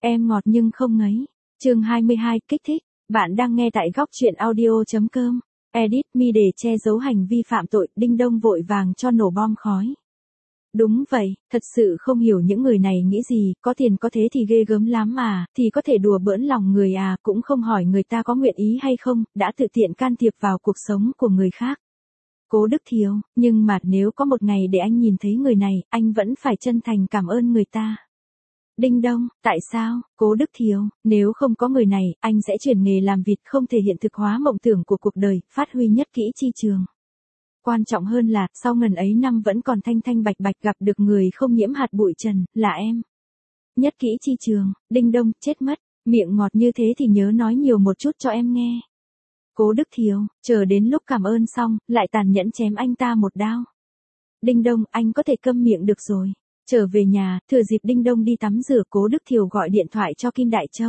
Em ngọt nhưng không ngấy. Chương 22, kích thích. Bạn đang nghe tại góc truyện audio.com. Edit me để che giấu hành vi phạm tội, Đinh Đông vội vàng cho nổ bom khói. Đúng vậy, thật sự không hiểu những người này nghĩ gì, có tiền có thế thì ghê gớm lắm mà, thì có thể đùa bỡn lòng người à, cũng không hỏi người ta có nguyện ý hay không, đã tự tiện can thiệp vào cuộc sống của người khác. Cố Đức Thiều, nhưng mà nếu có một ngày để anh nhìn thấy người này, anh vẫn phải chân thành cảm ơn người ta. Đinh Đông, tại sao? Cố Đức Thiều, nếu không có người này, anh sẽ chuyển nghề làm vịt, không thể hiện thực hóa mộng tưởng của cuộc đời, phát huy nhất kỹ chi trường. Quan trọng hơn là, sau ngần ấy năm vẫn còn thanh thanh bạch bạch gặp được người không nhiễm hạt bụi trần, là em. Nhất kỹ chi trường, Đinh Đông, chết mất, miệng ngọt như thế thì nhớ nói nhiều một chút cho em nghe. Cố Đức Thiều, chờ đến lúc cảm ơn xong, lại tàn nhẫn chém anh ta một đao. Đinh Đông, anh có thể câm miệng được rồi. Trở về nhà, thừa dịp Đinh Đông đi tắm rửa, Cố Đức Thiều gọi điện thoại cho Kim Đại Châu.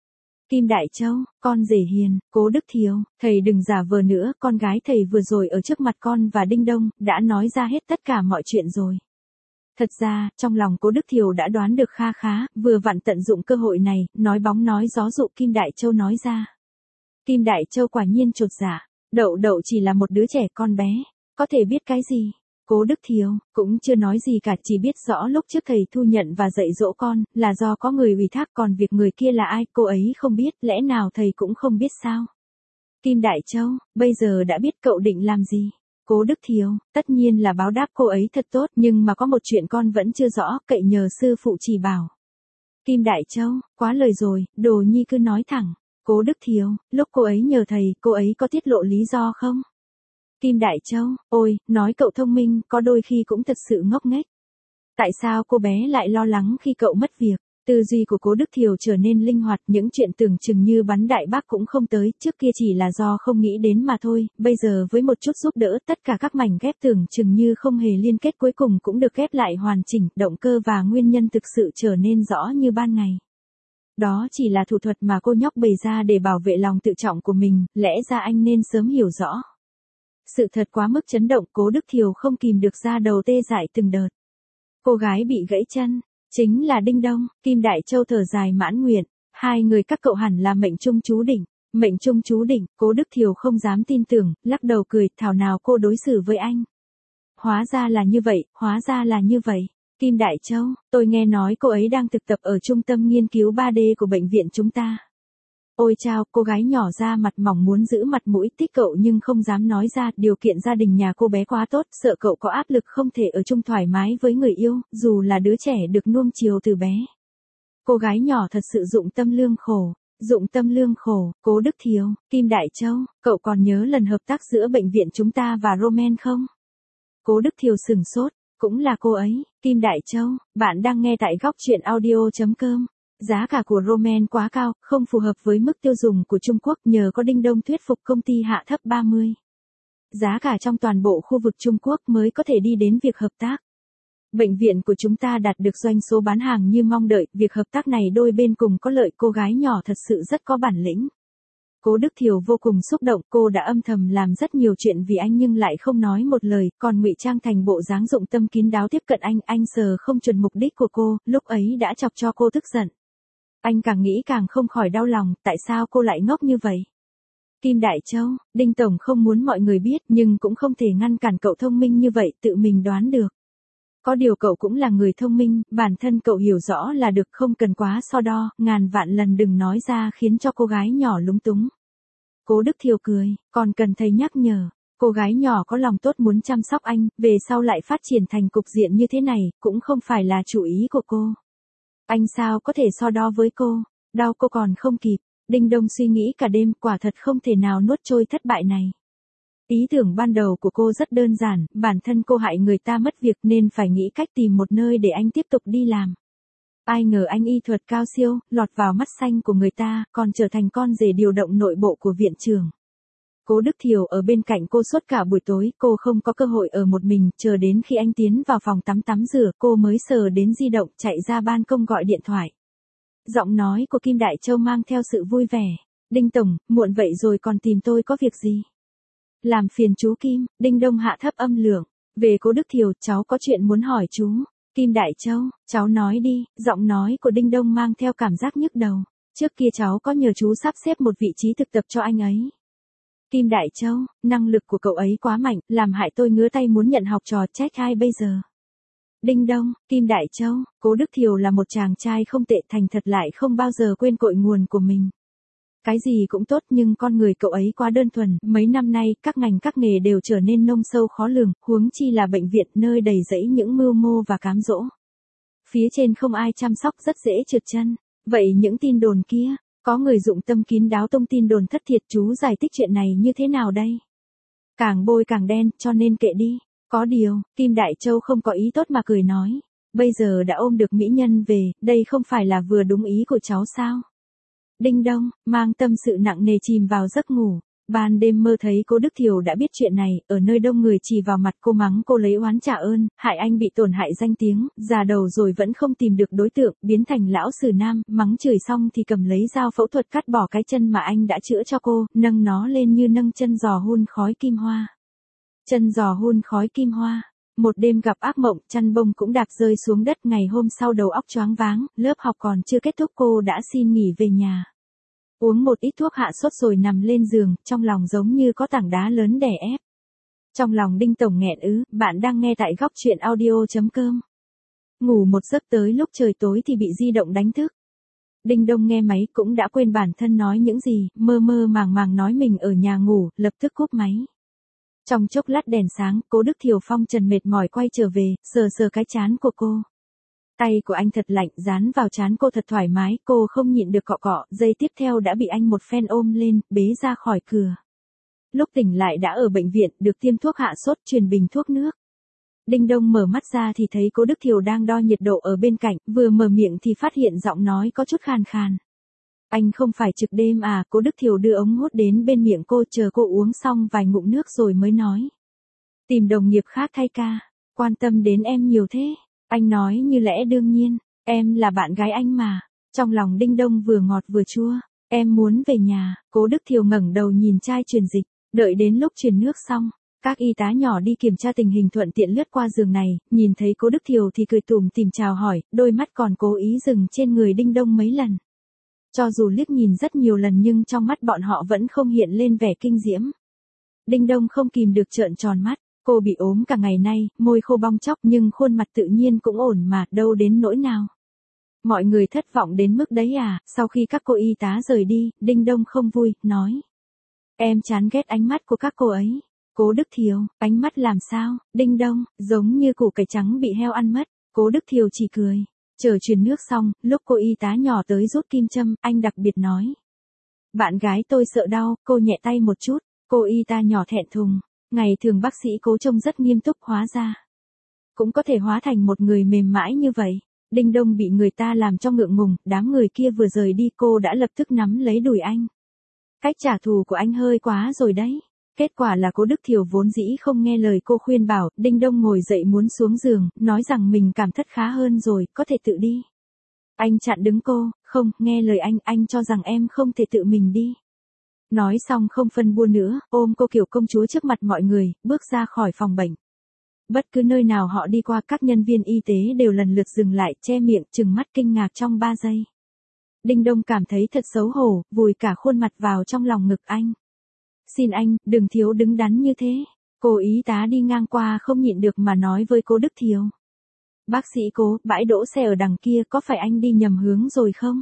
Kim Đại Châu, con rể hiền, Cố Đức Thiều, thầy đừng giả vờ nữa, con gái thầy vừa rồi ở trước mặt con và Đinh Đông, đã nói ra hết tất cả mọi chuyện rồi. Thật ra, trong lòng Cố Đức Thiều đã đoán được kha khá, vừa vặn tận dụng cơ hội này, nói bóng nói gió dụ Kim Đại Châu nói ra. Kim Đại Châu quả nhiên chột dạ, Đậu Đậu chỉ là một đứa trẻ con bé, có thể biết cái gì. Cố Đức Thiều, cũng chưa nói gì cả, chỉ biết rõ lúc trước thầy thu nhận và dạy dỗ con, là do có người ủy thác, còn việc người kia là ai, cô ấy không biết, lẽ nào thầy cũng không biết sao? Kim Đại Châu, bây giờ đã biết cậu định làm gì? Cố Đức Thiều, tất nhiên là báo đáp cô ấy thật tốt, nhưng mà có một chuyện con vẫn chưa rõ, cậy nhờ sư phụ chỉ bảo. Kim Đại Châu, quá lời rồi, đồ nhi cứ nói thẳng. Cố Đức Thiều, lúc cô ấy nhờ thầy, cô ấy có tiết lộ lý do không? Kim Đại Châu, ôi, nói cậu thông minh, có đôi khi cũng thật sự ngốc nghếch. Tại sao cô bé lại lo lắng khi cậu mất việc? Tư duy của Cố Đức Thiều trở nên linh hoạt, những chuyện tưởng chừng như bắn đại bác cũng không tới, trước kia chỉ là do không nghĩ đến mà thôi, bây giờ với một chút giúp đỡ, tất cả các mảnh ghép tưởng chừng như không hề liên kết cuối cùng cũng được ghép lại hoàn chỉnh, động cơ và nguyên nhân thực sự trở nên rõ như ban ngày. Đó chỉ là thủ thuật mà cô nhóc bày ra để bảo vệ lòng tự trọng của mình, lẽ ra anh nên sớm hiểu rõ. Sự thật quá mức chấn động, Cố Đức Thiều không kìm được ra đầu tê dại từng đợt. Cô gái bị gãy chân, chính là Đinh Đông. Kim Đại Châu thở dài mãn nguyện, hai người các cậu hẳn là mệnh trung chú định. Mệnh trung chú định, Cố Đức Thiều không dám tin tưởng, lắc đầu cười, thảo nào cô đối xử với anh. Hóa ra là như vậy, hóa ra là như vậy. Kim Đại Châu, tôi nghe nói cô ấy đang thực tập ở trung tâm nghiên cứu 3D của bệnh viện chúng ta. Ôi chao, cô gái nhỏ ra mặt mỏng muốn giữ mặt mũi thích cậu nhưng không dám nói ra, điều kiện gia đình nhà cô bé quá tốt, sợ cậu có áp lực không thể ở chung thoải mái với người yêu, dù là đứa trẻ được nuông chiều từ bé. Cô gái nhỏ thật sự dụng tâm lương khổ, Cố Đức Thiều, Kim Đại Châu, cậu còn nhớ lần hợp tác giữa bệnh viện chúng ta và Roman không? Cố Đức Thiều sửng sốt, cũng là cô ấy. Kim Đại Châu, bạn đang nghe tại góc truyện audio.com. Giá cả của Roman quá cao, không phù hợp với mức tiêu dùng của Trung Quốc, nhờ có Đinh Đông thuyết phục công ty hạ thấp 30. Giá cả trong toàn bộ khu vực Trung Quốc mới có thể đi đến việc hợp tác. Bệnh viện của chúng ta đạt được doanh số bán hàng như mong đợi, việc hợp tác này đôi bên cùng có lợi, cô gái nhỏ thật sự rất có bản lĩnh. Cố Đức Thiều vô cùng xúc động, cô đã âm thầm làm rất nhiều chuyện vì anh nhưng lại không nói một lời, còn ngụy trang thành bộ dáng dụng tâm kín đáo tiếp cận anh sờ không chuẩn mục đích của cô, lúc ấy đã chọc cho cô tức giận. Anh càng nghĩ càng không khỏi đau lòng, tại sao cô lại ngốc như vậy? Kim Đại Châu, Đinh Tổng không muốn mọi người biết nhưng cũng không thể ngăn cản cậu thông minh như vậy, tự mình đoán được. Có điều cậu cũng là người thông minh, bản thân cậu hiểu rõ là được, không cần quá so đo, ngàn vạn lần đừng nói ra khiến cho cô gái nhỏ lúng túng. Cố Đức Thiều cười, còn cần thầy nhắc nhở, cô gái nhỏ có lòng tốt muốn chăm sóc anh, về sau lại phát triển thành cục diện như thế này, cũng không phải là chủ ý của cô. Anh sao có thể so đo với cô, đau cô còn không kịp. Đinh Đông suy nghĩ cả đêm, quả thật không thể nào nuốt trôi thất bại này. Ý tưởng ban đầu của cô rất đơn giản, bản thân cô hại người ta mất việc nên phải nghĩ cách tìm một nơi để anh tiếp tục đi làm. Ai ngờ anh y thuật cao siêu, lọt vào mắt xanh của người ta, còn trở thành con rể điều động nội bộ của viện trưởng. Cố Đức Thiều ở bên cạnh cô suốt cả buổi tối, cô không có cơ hội ở một mình, chờ đến khi anh tiến vào phòng tắm rửa, cô mới sờ đến di động, chạy ra ban công gọi điện thoại. Giọng nói của Kim Đại Châu mang theo sự vui vẻ. Đinh Tổng, muộn vậy rồi còn tìm tôi có việc gì? Làm phiền chú Kim, Đinh Đông hạ thấp âm lượng. Về Cố Đức Thiều, cháu có chuyện muốn hỏi chú. Kim Đại Châu, cháu nói đi, giọng nói của Đinh Đông mang theo cảm giác nhức đầu. Trước kia cháu có nhờ chú sắp xếp một vị trí thực tập cho anh ấy. Kim Đại Châu, năng lực của cậu ấy quá mạnh, làm hại tôi ngứa tay muốn nhận học trò, trách ai bây giờ. Đinh Đông, Kim Đại Châu, Cố Đức Thiều là một chàng trai không tệ, thành thật lại không bao giờ quên cội nguồn của mình. Cái gì cũng tốt nhưng con người cậu ấy quá đơn thuần, mấy năm nay các ngành các nghề đều trở nên nông sâu khó lường, huống chi là bệnh viện nơi đầy rẫy những mưu mô và cám dỗ. Phía trên không ai chăm sóc rất dễ trượt chân. Vậy những tin đồn kia, có người dụng tâm kín đáo tung tin đồn thất thiệt, chú giải thích chuyện này như thế nào đây? Càng bôi càng đen, cho nên kệ đi. Có điều, Kim Đại Châu không có ý tốt mà cười nói. Bây giờ đã ôm được mỹ nhân về, đây không phải là vừa đúng ý của cháu sao? Đinh Đông, mang tâm sự nặng nề chìm vào giấc ngủ. Ban đêm mơ thấy Cố Đức Thiều đã biết chuyện này, ở nơi đông người chỉ vào mặt cô mắng cô lấy oán trả ơn, hại anh bị tổn hại danh tiếng, già đầu rồi vẫn không tìm được đối tượng, biến thành lão sử nam, mắng chửi xong thì cầm lấy dao phẫu thuật cắt bỏ cái chân mà anh đã chữa cho cô, nâng nó lên như nâng chân giò hun khói kim hoa. Chân giò hun khói kim hoa. Một đêm gặp ác mộng, chăn bông cũng đạp rơi xuống đất, ngày hôm sau đầu óc choáng váng, lớp học còn chưa kết thúc cô đã xin nghỉ về nhà. Uống một ít thuốc hạ sốt rồi nằm lên giường, trong lòng giống như có tảng đá lớn đè ép. Trong lòng Đinh Tổng nghẹn ứ, bạn đang nghe tại góc truyện audio.com. Ngủ một giấc tới lúc trời tối thì bị di động đánh thức. Đinh Đông nghe máy cũng đã quên bản thân nói những gì, mơ mơ màng màng nói mình ở nhà ngủ, lập tức cúp máy. Trong chốc lát đèn sáng, Cố Đức Thiều phong trần mệt mỏi quay trở về, sờ sờ cái trán của cô. Tay của anh thật lạnh, dán vào trán cô thật thoải mái, cô không nhịn được cọ cọ, giây tiếp theo đã bị anh một phen ôm lên, bế ra khỏi cửa. Lúc tỉnh lại đã ở bệnh viện, được tiêm thuốc hạ sốt, truyền bình thuốc nước. Đinh Đông mở mắt ra thì thấy Cố Đức Thiều đang đo nhiệt độ ở bên cạnh, vừa mở miệng thì phát hiện giọng nói có chút khàn khàn. Anh không phải trực đêm à? Cố Đức Thiều đưa ống hút đến bên miệng cô, chờ cô uống xong vài ngụm nước rồi mới nói. Tìm đồng nghiệp khác thay ca, quan tâm đến em nhiều thế. Anh nói như lẽ đương nhiên, em là bạn gái anh mà. Trong lòng Đinh Đông vừa ngọt vừa chua, em muốn về nhà. Cố Đức Thiều ngẩng đầu nhìn chai truyền dịch, đợi đến lúc truyền nước xong, các y tá nhỏ đi kiểm tra tình hình thuận tiện lướt qua giường này, nhìn thấy Cố Đức Thiều thì cười tủm tỉm chào hỏi, đôi mắt còn cố ý dừng trên người Đinh Đông mấy lần. Cho dù liếc nhìn rất nhiều lần nhưng trong mắt bọn họ vẫn không hiện lên vẻ kinh diễm. Đinh Đông không kìm được trợn tròn mắt, cô bị ốm cả ngày nay, môi khô bong tróc nhưng khuôn mặt tự nhiên cũng ổn mà, đâu đến nỗi nào. Mọi người thất vọng đến mức đấy à? Sau khi các cô y tá rời đi, Đinh Đông không vui, nói. Em chán ghét ánh mắt của các cô ấy. Cố Đức Thiều, ánh mắt làm sao? Đinh Đông, giống như củ cải trắng bị heo ăn mất. Cố Đức Thiều chỉ cười. Chờ truyền nước xong, lúc cô y tá nhỏ tới rút kim châm, anh đặc biệt nói. Bạn gái tôi sợ đau, cô nhẹ tay một chút. Cô y tá nhỏ thẹn thùng. Ngày thường bác sĩ Cố trông rất nghiêm túc, hóa ra cũng có thể hóa thành một người mềm mãi như vậy. Đinh Đông bị người ta làm cho ngượng ngùng, đám người kia vừa rời đi cô đã lập tức nắm lấy đùi anh. Cách trả thù của anh hơi quá rồi đấy. Kết quả là Cố Đức Thiều vốn dĩ không nghe lời cô khuyên bảo, Đinh Đông ngồi dậy muốn xuống giường, nói rằng mình cảm thất khá hơn rồi, có thể tự đi. Anh chặn đứng cô, không, nghe lời anh cho rằng em không thể tự mình đi. Nói xong không phân bua nữa, ôm cô kiểu công chúa trước mặt mọi người, bước ra khỏi phòng bệnh. Bất cứ nơi nào họ đi qua các nhân viên y tế đều lần lượt dừng lại, che miệng, trừng mắt kinh ngạc trong 3 giây. Đinh Đông cảm thấy thật xấu hổ, vùi cả khuôn mặt vào trong lòng ngực anh. Xin anh, đừng thiếu đứng đắn như thế. Cô y tá đi ngang qua không nhịn được mà nói với Cố Đức Thiều. Bác sĩ Cố, bãi đỗ xe ở đằng kia, có phải anh đi nhầm hướng rồi không?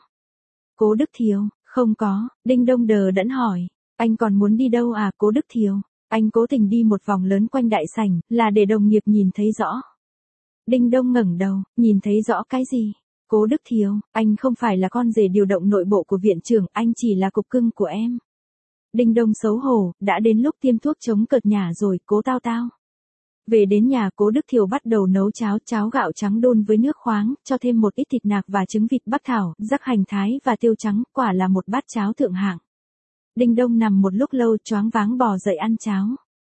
Cố Đức Thiều, không có. Đinh Đông đờ đẫn hỏi. Anh còn muốn đi đâu à? Cố Đức Thiều, anh cố tình đi một vòng lớn quanh đại sảnh, là để đồng nghiệp nhìn thấy rõ. Đinh Đông ngẩng đầu, nhìn thấy rõ cái gì? Cố Đức Thiều, anh không phải là con rể điều động nội bộ của viện trưởng, anh chỉ là cục cưng của em. Đinh Đông xấu hổ, đã đến lúc tiêm thuốc chống cợt nhả rồi, Cố Tao Tao. Về đến nhà, Cố Đức Thiều bắt đầu nấu cháo gạo trắng đun với nước khoáng, cho thêm một ít thịt nạc và trứng vịt bắc thảo, rắc hành thái và tiêu trắng, quả là một bát cháo thượng hạng. Đinh Đông nằm một lúc lâu choáng váng bò dậy ăn cháo.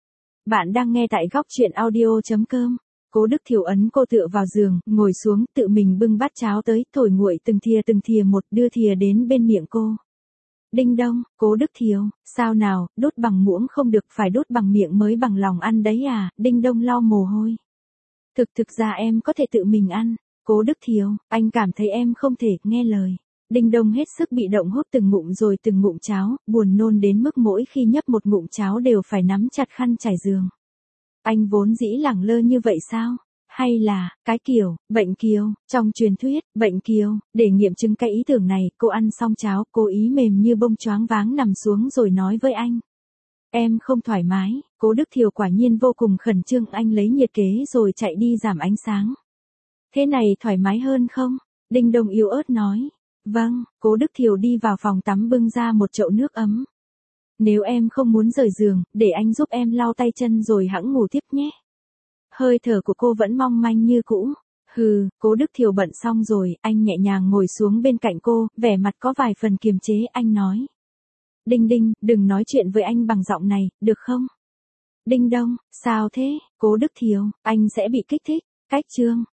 Bạn đang nghe tại góc truyện audio.com. Cố Đức Thiều ấn cô tựa vào giường, ngồi xuống, tự mình bưng bát cháo tới, thổi nguội từng thìa một, đưa thìa đến bên miệng cô. Đinh Đông, Cố Đức Thiều, sao nào, đút bằng muỗng không được, phải đút bằng miệng mới bằng lòng ăn đấy à? Đinh Đông lau mồ hôi. Thực ra em có thể tự mình ăn. Cố Đức Thiều, anh cảm thấy em không thể nghe lời. Đinh Đông hết sức bị động hút từng ngụm rồi từng ngụm cháo, buồn nôn đến mức mỗi khi nhấp một ngụm cháo đều phải nắm chặt khăn trải giường. Anh vốn dĩ lẳng lơ như vậy sao? Hay là, cái kiểu, bệnh kiều, trong truyền thuyết, bệnh kiều, để nghiệm chứng cái ý tưởng này, cô ăn xong cháo, cố ý mềm như bông choáng váng nằm xuống rồi nói với anh. Em không thoải mái, Cố Đức Thiều quả nhiên vô cùng khẩn trương, anh lấy nhiệt kế rồi chạy đi giảm ánh sáng. Thế này thoải mái hơn không? Đinh Đông yếu ớt nói. Vâng, Cố Đức Thiều đi vào phòng tắm bưng ra một chậu nước ấm. Nếu em không muốn rời giường, để anh giúp em lau tay chân rồi hẵng ngủ tiếp nhé. Hơi thở của cô vẫn mong manh như cũ. Hừ, Cố Đức Thiều bận xong rồi, anh nhẹ nhàng ngồi xuống bên cạnh cô, vẻ mặt có vài phần kiềm chế, anh nói. Đinh Đinh, đừng nói chuyện với anh bằng giọng này, được không? Đinh Đông, sao thế? Cố Đức Thiều, anh sẽ bị kích thích. Cách chương